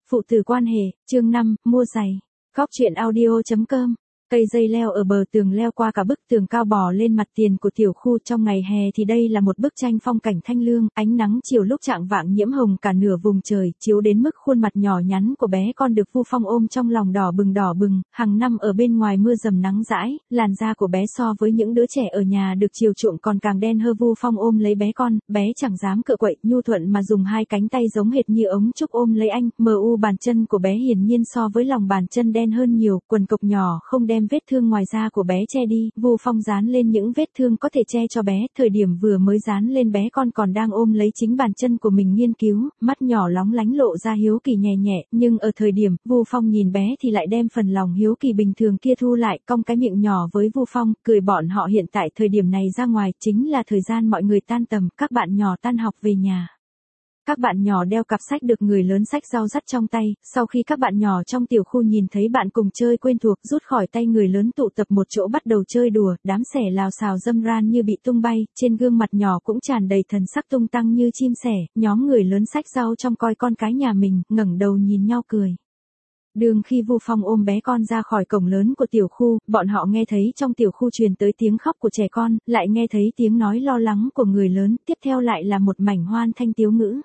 Phụ tử quan hệ, chương 5, mua giày. Góc truyện audio.com. Cây dây leo ở bờ tường leo qua cả bức tường cao bò lên mặt tiền của tiểu khu trong ngày hè thì đây là một bức tranh phong cảnh thanh lương, ánh nắng chiều lúc chạng vạng nhiễm hồng cả nửa vùng trời, chiếu đến mức khuôn mặt nhỏ nhắn của bé con được Vu Phong ôm trong lòng đỏ bừng, hàng năm ở bên ngoài mưa dầm nắng dãi, làn da của bé so với những đứa trẻ ở nhà được chiều chuộng còn càng đen hơn. Vu Phong ôm lấy bé con, bé chẳng dám cựa quậy, nhu thuận mà dùng hai cánh tay giống hệt như ống trúc ôm lấy anh, bàn chân của bé hiển nhiên so với lòng bàn chân đen hơn nhiều, quần cộc nhỏ không đem vết thương ngoài da của bé che đi, Vu Phong dán lên những vết thương có thể che cho bé, thời điểm vừa mới dán lên bé con còn đang ôm lấy chính bàn chân của mình nghiên cứu, mắt nhỏ lóng lánh lộ ra hiếu kỳ nhẹ, nhưng ở thời điểm Vu Phong nhìn bé thì lại đem phần lòng hiếu kỳ bình thường kia thu lại, cong cái miệng nhỏ với Vu Phong, cười bọn họ hiện tại thời điểm này ra ngoài chính là thời gian mọi người tan tầm, các bạn nhỏ tan học về nhà. Các bạn nhỏ đeo cặp sách được người lớn xách rau dắt trong tay, sau khi các bạn nhỏ trong tiểu khu nhìn thấy bạn cùng chơi quen thuộc, rút khỏi tay người lớn tụ tập một chỗ bắt đầu chơi đùa, đám sẻ lào xào râm ran như bị tung bay, trên gương mặt nhỏ cũng tràn đầy thần sắc tung tăng như chim sẻ, nhóm người lớn xách rau trong coi con cái nhà mình, ngẩng đầu nhìn nhau cười. Đường khi Vu Phong ôm bé con ra khỏi cổng lớn của tiểu khu, bọn họ nghe thấy trong tiểu khu truyền tới tiếng khóc của trẻ con, lại nghe thấy tiếng nói lo lắng của người lớn, tiếp theo lại là một mảnh hoan thanh tiếu ngữ.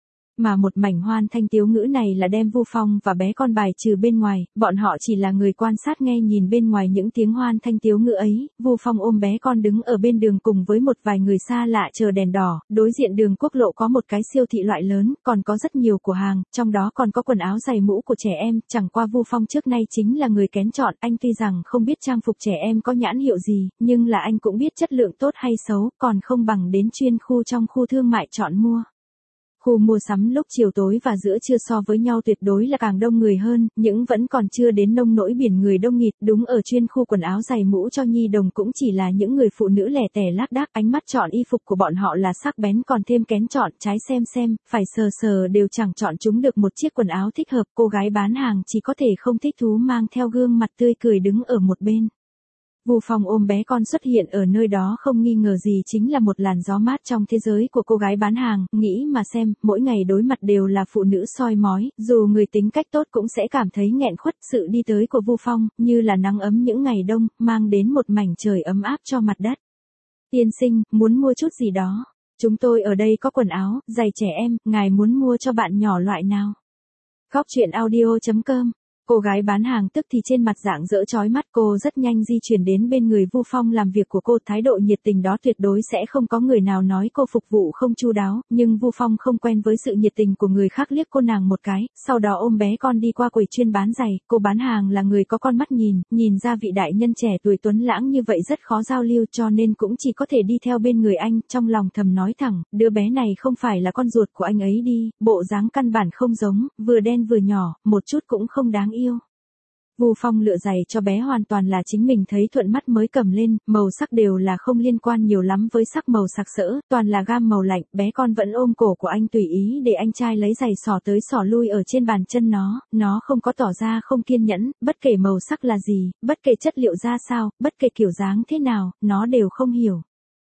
Mà một mảnh hoan thanh tiếu ngữ này là đem Vu Phong và bé con bài trừ bên ngoài, bọn họ chỉ là người quan sát nghe nhìn bên ngoài những tiếng hoan thanh tiếu ngữ ấy. Vu Phong ôm bé con đứng ở bên đường cùng với một vài người xa lạ chờ đèn đỏ, đối diện đường quốc lộ có một cái siêu thị loại lớn, còn có rất nhiều cửa hàng, trong đó còn có quần áo giày mũ của trẻ em, chẳng qua Vu Phong trước nay chính là người kén chọn, anh tuy rằng không biết trang phục trẻ em có nhãn hiệu gì, nhưng là anh cũng biết chất lượng tốt hay xấu, còn không bằng đến chuyên khu trong khu thương mại chọn mua. Khu mua sắm lúc chiều tối và giữa trưa so với nhau tuyệt đối là càng đông người hơn, nhưng vẫn còn chưa đến nông nỗi biển người đông nghịt, đúng ở chuyên khu quần áo giày mũ cho nhi đồng cũng chỉ là những người phụ nữ lẻ tẻ lác đác, ánh mắt chọn y phục của bọn họ là sắc bén còn thêm kén chọn, trái xem, phải sờ đều chẳng chọn chúng được một chiếc quần áo thích hợp, cô gái bán hàng chỉ có thể không thích thú mang theo gương mặt tươi cười đứng ở một bên. Vu Phong ôm bé con xuất hiện ở nơi đó không nghi ngờ gì chính là một làn gió mát trong thế giới của cô gái bán hàng, nghĩ mà xem, mỗi ngày đối mặt đều là phụ nữ soi mói, dù người tính cách tốt cũng sẽ cảm thấy nghẹn khuất, sự đi tới của Vu Phong, như là nắng ấm những ngày đông, mang đến một mảnh trời ấm áp cho mặt đất. Tiên sinh, muốn mua chút gì đó? Chúng tôi ở đây có quần áo, giày trẻ em, ngài muốn mua cho bạn nhỏ loại nào? Góc truyện audio.com. Cô gái bán hàng tức thì trên mặt rạng rỡ chói mắt, cô rất nhanh di chuyển đến bên người Vu Phong làm việc của cô, thái độ nhiệt tình đó tuyệt đối sẽ không có người nào nói cô phục vụ không chu đáo, nhưng Vu Phong không quen với sự nhiệt tình của người khác, liếc cô nàng một cái, sau đó ôm bé con đi qua quầy chuyên bán giày, cô bán hàng là người có con mắt nhìn ra vị đại nhân trẻ tuổi tuấn lãng như vậy rất khó giao lưu cho nên cũng chỉ có thể đi theo bên người anh, trong lòng thầm nói thẳng, đứa bé này không phải là con ruột của anh ấy đi, bộ dáng căn bản không giống, vừa đen vừa nhỏ, một chút cũng không đáng yêu. Vu Phong lựa giày cho bé hoàn toàn là chính mình thấy thuận mắt mới cầm lên, màu sắc đều là không liên quan nhiều lắm với sắc màu sặc sỡ, toàn là gam màu lạnh, bé con vẫn ôm cổ của anh tùy ý để anh trai lấy giày xỏ tới xỏ lui ở trên bàn chân nó không có tỏ ra không kiên nhẫn, bất kể màu sắc là gì, bất kể chất liệu ra sao, bất kể kiểu dáng thế nào, nó đều không hiểu.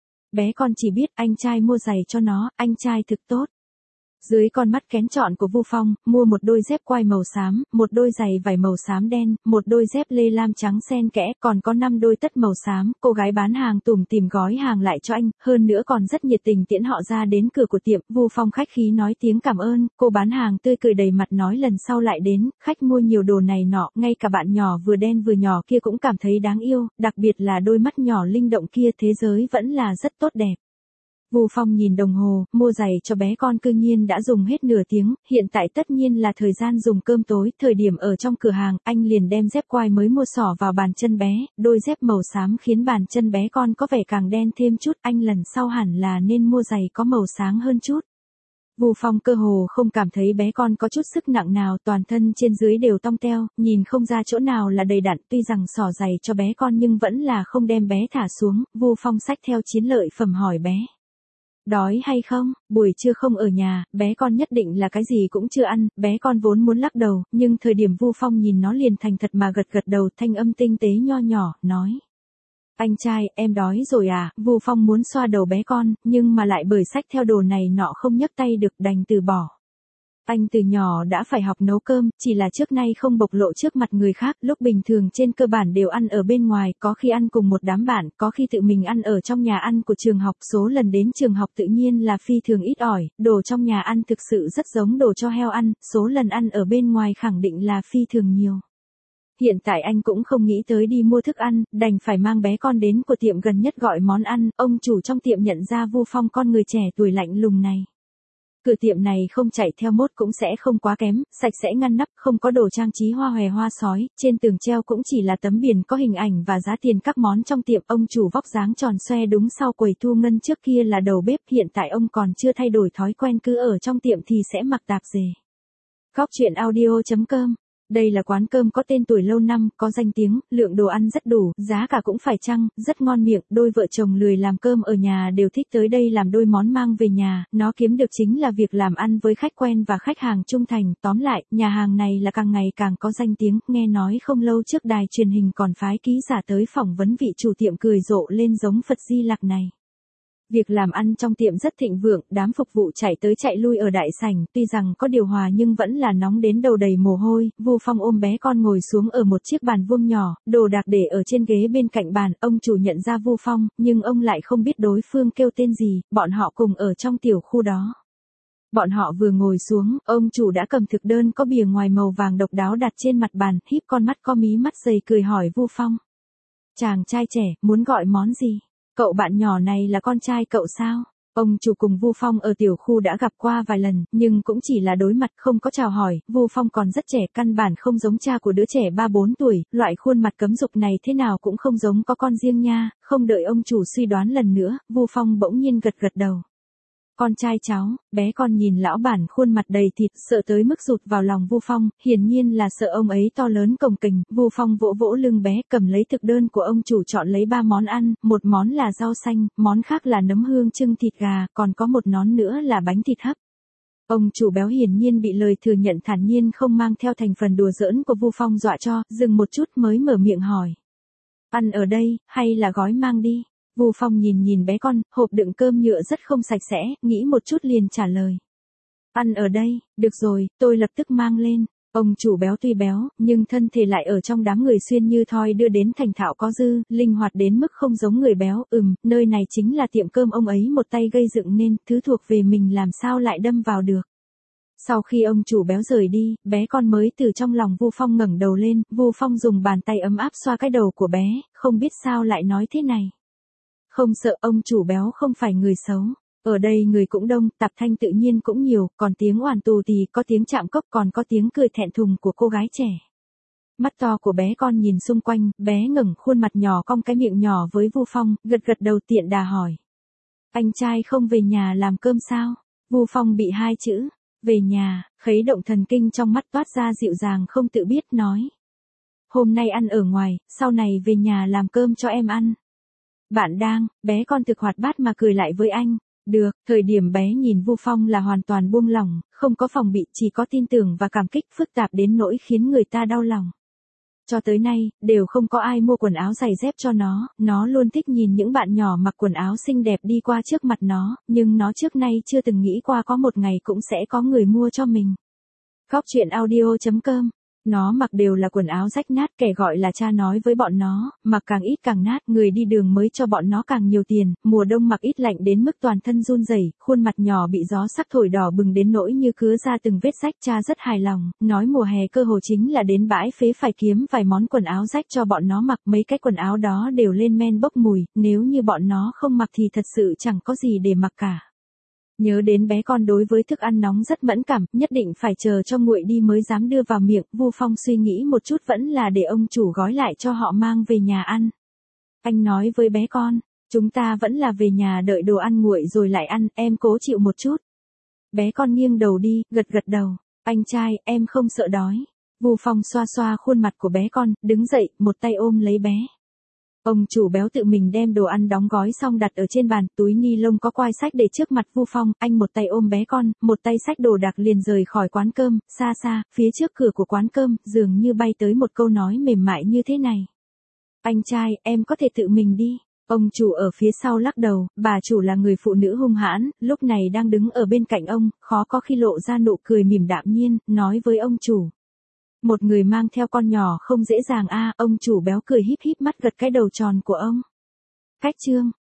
Bé con chỉ biết anh trai mua giày cho nó, anh trai thực tốt. Dưới con mắt kén chọn của Vu Phong, mua một đôi dép quai màu xám, một đôi giày vải màu xám đen, một đôi dép lê lam trắng xen kẽ, còn có 5 đôi tất màu xám, cô gái bán hàng tủm tỉm gói hàng lại cho anh, hơn nữa còn rất nhiệt tình tiễn họ ra đến cửa của tiệm, Vu Phong khách khí nói tiếng cảm ơn, cô bán hàng tươi cười đầy mặt nói lần sau lại đến, khách mua nhiều đồ này nọ, ngay cả bạn nhỏ vừa đen vừa nhỏ kia cũng cảm thấy đáng yêu, đặc biệt là đôi mắt nhỏ linh động kia, thế giới vẫn là rất tốt đẹp. Vu Phong nhìn đồng hồ, mua giày cho bé con cư nhiên đã dùng hết nửa tiếng, hiện tại tất nhiên là thời gian dùng cơm tối, thời điểm ở trong cửa hàng, anh liền đem dép quai mới mua xỏ vào bàn chân bé, đôi dép màu xám khiến bàn chân bé con có vẻ càng đen thêm chút, anh lần sau hẳn là nên mua giày có màu sáng hơn chút. Vu Phong cơ hồ không cảm thấy bé con có chút sức nặng nào, toàn thân trên dưới đều tong teo, nhìn không ra chỗ nào là đầy đặn, tuy rằng xỏ giày cho bé con nhưng vẫn là không đem bé thả xuống, Vu Phong xách theo chiến lợi phẩm hỏi bé. Đói hay không, buổi trưa không ở nhà, bé con nhất định là cái gì cũng chưa ăn, bé con vốn muốn lắc đầu, nhưng thời điểm Vu Phong nhìn nó liền thành thật mà gật đầu, thanh âm tinh tế nho nhỏ, nói. Anh trai, em đói rồi à, Vu Phong muốn xoa đầu bé con, nhưng mà lại bởi xách theo đồ này nọ không nhấc tay được đành từ bỏ. Anh từ nhỏ đã phải học nấu cơm, chỉ là trước nay không bộc lộ trước mặt người khác, lúc bình thường trên cơ bản đều ăn ở bên ngoài, có khi ăn cùng một đám bạn, có khi tự mình ăn ở trong nhà ăn của trường học, số lần đến trường học tự nhiên là phi thường ít ỏi, đồ trong nhà ăn thực sự rất giống đồ cho heo ăn, số lần ăn ở bên ngoài khẳng định là phi thường nhiều. Hiện tại anh cũng không nghĩ tới đi mua thức ăn, đành phải mang bé con đến của tiệm gần nhất gọi món ăn, ông chủ trong tiệm nhận ra Vu Phong con người trẻ tuổi lạnh lùng này. Cửa tiệm này không chạy theo mốt cũng sẽ không quá kém, sạch sẽ ngăn nắp, không có đồ trang trí hoa hòe hoa sói, trên tường treo cũng chỉ là tấm biển có hình ảnh và giá tiền các món trong tiệm. Ông chủ vóc dáng tròn xoe đúng sau quầy thu ngân, trước kia là đầu bếp, hiện tại ông còn chưa thay đổi thói quen, cứ ở trong tiệm thì sẽ mặc tạp dề. Góc truyện audio.com. Đây là quán cơm có tên tuổi lâu năm, có danh tiếng, lượng đồ ăn rất đủ, giá cả cũng phải chăng, rất ngon miệng, đôi vợ chồng lười làm cơm ở nhà đều thích tới đây làm đôi món mang về nhà, nó kiếm được chính là việc làm ăn với khách quen và khách hàng trung thành, tóm lại, nhà hàng này là càng ngày càng có danh tiếng, nghe nói không lâu trước đài truyền hình còn phái ký giả tới phỏng vấn vị chủ tiệm cười rộ lên giống Phật Di Lặc này. Việc làm ăn trong tiệm rất thịnh vượng, đám phục vụ chạy tới chạy lui ở đại sảnh, tuy rằng có điều hòa nhưng vẫn là nóng đến đầu đầy mồ hôi. Vu Phong ôm bé con ngồi xuống ở một chiếc bàn vuông nhỏ, đồ đạc để ở trên ghế bên cạnh bàn, ông chủ nhận ra Vu Phong, nhưng ông lại không biết đối phương kêu tên gì, bọn họ cùng ở trong tiểu khu đó. Bọn họ vừa ngồi xuống, ông chủ đã cầm thực đơn có bìa ngoài màu vàng độc đáo đặt trên mặt bàn, híp con mắt có mí mắt dày cười hỏi Vu Phong. Chàng trai trẻ, muốn gọi món gì? Cậu bạn nhỏ này là con trai cậu sao? Ông chủ cùng Vu Phong ở tiểu khu đã gặp qua vài lần, nhưng cũng chỉ là đối mặt không có chào hỏi. Vu Phong còn rất trẻ, căn bản không giống cha của đứa trẻ 3-4 tuổi, loại khuôn mặt cấm dục này thế nào cũng không giống có con riêng nha. Không đợi ông chủ suy đoán lần nữa, Vu Phong bỗng nhiên gật gật đầu. Con trai cháu. Bé con nhìn lão bản khuôn mặt đầy thịt, sợ tới mức rụt vào lòng Vu Phong, hiển nhiên là sợ ông ấy to lớn cồng kềnh. Vu Phong vỗ vỗ lưng bé, cầm lấy thực đơn của ông chủ chọn lấy 3 món ăn, một món là rau xanh, món khác là nấm hương trưng thịt gà, còn có một món nữa là bánh thịt hấp. Ông chủ béo hiển nhiên bị lời thừa nhận thản nhiên không mang theo thành phần đùa giỡn của Vu Phong dọa cho, dừng một chút mới mở miệng hỏi. Ăn ở đây, hay là gói mang đi? Vu Phong nhìn bé con, hộp đựng cơm nhựa rất không sạch sẽ, nghĩ một chút liền trả lời. Ăn ở đây, được rồi, tôi lập tức mang lên. Ông chủ béo tuy béo, nhưng thân thể lại ở trong đám người xuyên như thoi đưa đến thành thạo có dư, linh hoạt đến mức không giống người béo. Nơi này chính là tiệm cơm ông ấy một tay gây dựng nên, thứ thuộc về mình làm sao lại đâm vào được. Sau khi ông chủ béo rời đi, bé con mới từ trong lòng Vu Phong ngẩng đầu lên, Vu Phong dùng bàn tay ấm áp xoa cái đầu của bé, không biết sao lại nói thế này. Không sợ, ông chủ béo không phải người xấu. Ở đây người cũng đông, tạp thanh tự nhiên cũng nhiều, còn tiếng oàn tù thì có tiếng chạm cốc, còn có tiếng cười thẹn thùng của cô gái trẻ. Mắt to của bé con nhìn xung quanh, bé ngẩng khuôn mặt nhỏ cong cái miệng nhỏ với Vu Phong, gật gật đầu tiện đà hỏi. Anh trai không về nhà làm cơm sao? Vu Phong bị 2 chữ, về nhà, khuấy động thần kinh trong mắt toát ra dịu dàng không tự biết nói. Hôm nay ăn ở ngoài, sau này về nhà làm cơm cho em ăn. Bạn đang, bé con thực hoạt bát mà cười lại với anh. Được, thời điểm bé nhìn Vu Phong là hoàn toàn buông lỏng, không có phòng bị, chỉ có tin tưởng và cảm kích, phức tạp đến nỗi khiến người ta đau lòng. Cho tới nay, đều không có ai mua quần áo giày dép cho nó luôn thích nhìn những bạn nhỏ mặc quần áo xinh đẹp đi qua trước mặt nó, nhưng nó trước nay chưa từng nghĩ qua có một ngày cũng sẽ có người mua cho mình. Góc truyện audio.com. Nó mặc đều là quần áo rách nát, kẻ gọi là cha nói với bọn nó, mặc càng ít càng nát, người đi đường mới cho bọn nó càng nhiều tiền, mùa đông mặc ít lạnh đến mức toàn thân run rẩy, khuôn mặt nhỏ bị gió sắc thổi đỏ bừng đến nỗi như cứa ra từng vết rách. Cha rất hài lòng, nói mùa hè cơ hồ chính là đến bãi phế phải kiếm vài món quần áo rách cho bọn nó mặc, mấy cái quần áo đó đều lên men bốc mùi, nếu như bọn nó không mặc thì thật sự chẳng có gì để mặc cả. Nhớ đến bé con đối với thức ăn nóng rất mẫn cảm, nhất định phải chờ cho nguội đi mới dám đưa vào miệng, Vu Phong suy nghĩ một chút vẫn là để ông chủ gói lại cho họ mang về nhà ăn. Anh nói với bé con, chúng ta vẫn là về nhà đợi đồ ăn nguội rồi lại ăn, em cố chịu một chút. Bé con nghiêng đầu đi, gật gật đầu, anh trai, em không sợ đói. Vu Phong xoa xoa khuôn mặt của bé con, đứng dậy, một tay ôm lấy bé. Ông chủ béo tự mình đem đồ ăn đóng gói xong đặt ở trên bàn, túi ni lông có quai sách để trước mặt Vu Phong, anh một tay ôm bé con, một tay xách đồ đạc liền rời khỏi quán cơm. Xa xa, phía trước cửa của quán cơm, dường như bay tới một câu nói mềm mại như thế này. Anh trai, em có thể tự mình đi. Ông chủ ở phía sau lắc đầu, bà chủ là người phụ nữ hung hãn, lúc này đang đứng ở bên cạnh ông, khó có khi lộ ra nụ cười mỉm đạm nhiên, nói với ông chủ. Một người mang theo con nhỏ không dễ dàng a. Ông chủ béo cười híp híp mắt gật cái đầu tròn của ông. Cách chương